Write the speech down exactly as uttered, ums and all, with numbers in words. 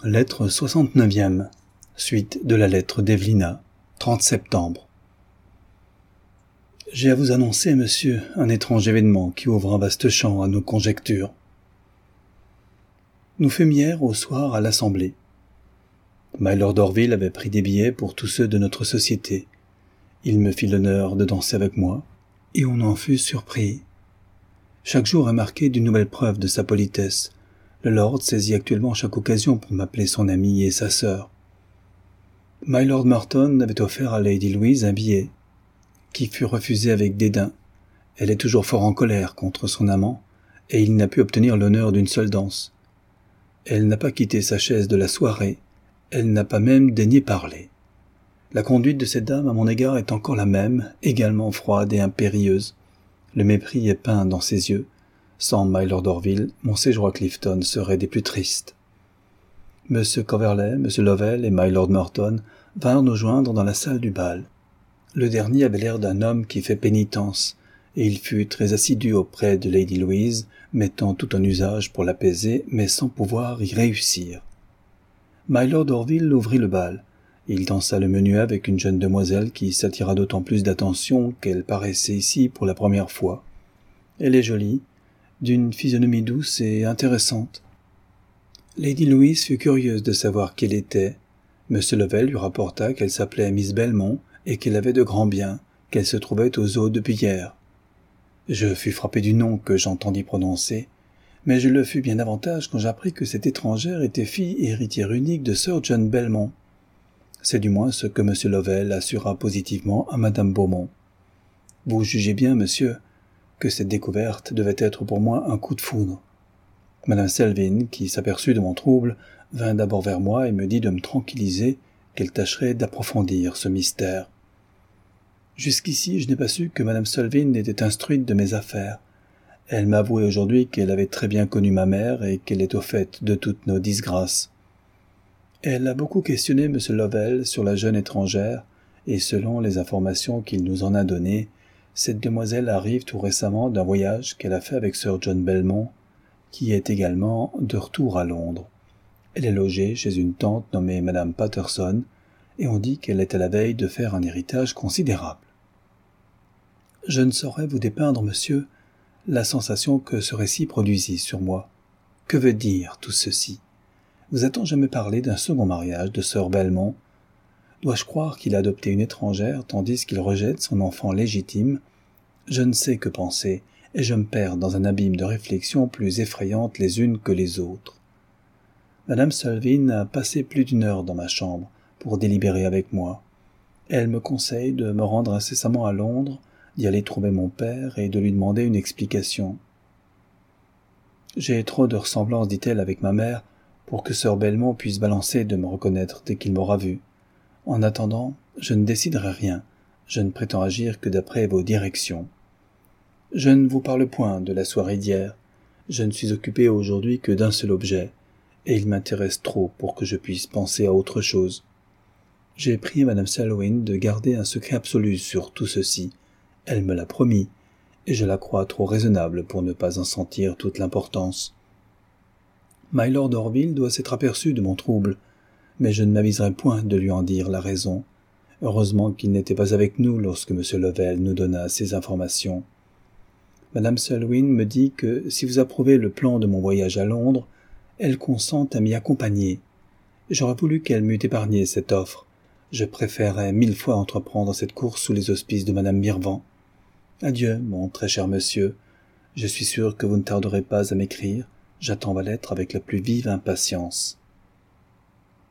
Lettre soixante-neuvième. Suite de la lettre d'Evelina, trente septembre. J'ai à vous annoncer, monsieur, un étrange événement qui ouvre un vaste champ à nos conjectures. Nous fûmes hier au soir à l'Assemblée. Mylord Orville avait pris des billets pour tous ceux de notre société. Il me fit l'honneur de danser avec moi, et on en fut surpris. Chaque jour est marqué d'une nouvelle preuve de sa politesse. Le Lord saisit actuellement chaque occasion pour m'appeler son ami et sa sœur. Mylord Merton avait offert à Lady Louise un billet, qui fut refusé avec dédain. Elle est toujours fort en colère contre son amant, et il n'a pu obtenir l'honneur d'une seule danse. Elle n'a pas quitté sa chaise de la soirée, elle n'a pas même daigné parler. La conduite de cette dame à mon égard est encore la même, également froide et impérieuse. Le mépris est peint dans ses yeux. Sans Mylord Orville, mon séjour à Clifton serait des plus tristes. Monsieur Coverley, Monsieur Lovell et Mylord Merton vinrent nous joindre dans la salle du bal. Le dernier avait l'air d'un homme qui fait pénitence, et il fut très assidu auprès de Lady Louise, mettant tout en usage pour l'apaiser, mais sans pouvoir y réussir. Mylord Orville ouvrit le bal. Il dansa le menuet avec une jeune demoiselle qui s'attira d'autant plus d'attention qu'elle paraissait ici pour la première fois. Elle est jolie, d'une physionomie douce et intéressante. Lady Louise fut curieuse de savoir qui elle était. Monsieur Lovell lui rapporta qu'elle s'appelait Miss Belmont et qu'elle avait de grands biens, qu'elle se trouvait aux eaux depuis hier. Je fus frappé du nom que j'entendis prononcer, mais je le fus bien davantage quand j'appris que cette étrangère était fille héritière unique de Sir John Belmont. C'est du moins ce que Monsieur Lovell assura positivement à Madame Beaumont. Vous jugez bien, monsieur, que cette découverte devait être pour moi un coup de foudre. Madame Selwyn, qui s'aperçut de mon trouble, vint d'abord vers moi et me dit de me tranquilliser, qu'elle tâcherait d'approfondir ce mystère. Jusqu'ici, je n'ai pas su que Madame Selwyn était instruite de mes affaires. Elle m'a avoué aujourd'hui qu'elle avait très bien connu ma mère et qu'elle est au fait de toutes nos disgrâces. Elle a beaucoup questionné M. Lovell sur la jeune étrangère, et selon les informations qu'il nous en a données, cette demoiselle arrive tout récemment d'un voyage qu'elle a fait avec Sir John Belmont, qui est également de retour à Londres. Elle est logée chez une tante nommée Madame Patterson, et on dit qu'elle est à la veille de faire un héritage considérable. Je ne saurais vous dépeindre, monsieur, la sensation que ce récit produisit sur moi. Que veut dire tout ceci? Vous a-t-on jamais parlé d'un second mariage de Sir Belmont? Dois-je croire qu'il a adopté une étrangère tandis qu'il rejette son enfant légitime? Je ne sais que penser, et je me perds dans un abîme de réflexions plus effrayantes les unes que les autres. Madame Selwyn a passé plus d'une heure dans ma chambre pour délibérer avec moi. Elle me conseille de me rendre incessamment à Londres, d'y aller trouver mon père et de lui demander une explication. J'ai trop de ressemblance, dit-elle, avec ma mère, pour que Sir Belmont puisse balancer de me reconnaître dès qu'il m'aura vu. En attendant, je ne déciderai rien, je ne prétends agir que d'après vos directions. Je ne vous parle point de la soirée d'hier, je ne suis occupé aujourd'hui que d'un seul objet, et il m'intéresse trop pour que je puisse penser à autre chose. J'ai prié Madame Selwyn de garder un secret absolu sur tout ceci, elle me l'a promis, et je la crois trop raisonnable pour ne pas en sentir toute l'importance. Mylord Orville doit s'être aperçu de mon trouble, mais je ne m'aviserai point de lui en dire la raison. Heureusement qu'il n'était pas avec nous lorsque M. Lovell nous donna ces informations. Madame Selwyn me dit que, si vous approuvez le plan de mon voyage à Londres, elle consent à m'y accompagner. J'aurais voulu qu'elle m'eût épargné cette offre. Je préférerais mille fois entreprendre cette course sous les auspices de Madame Mirvan. Adieu, mon très cher monsieur. Je suis sûr que vous ne tarderez pas à m'écrire. J'attends ma lettre avec la plus vive impatience.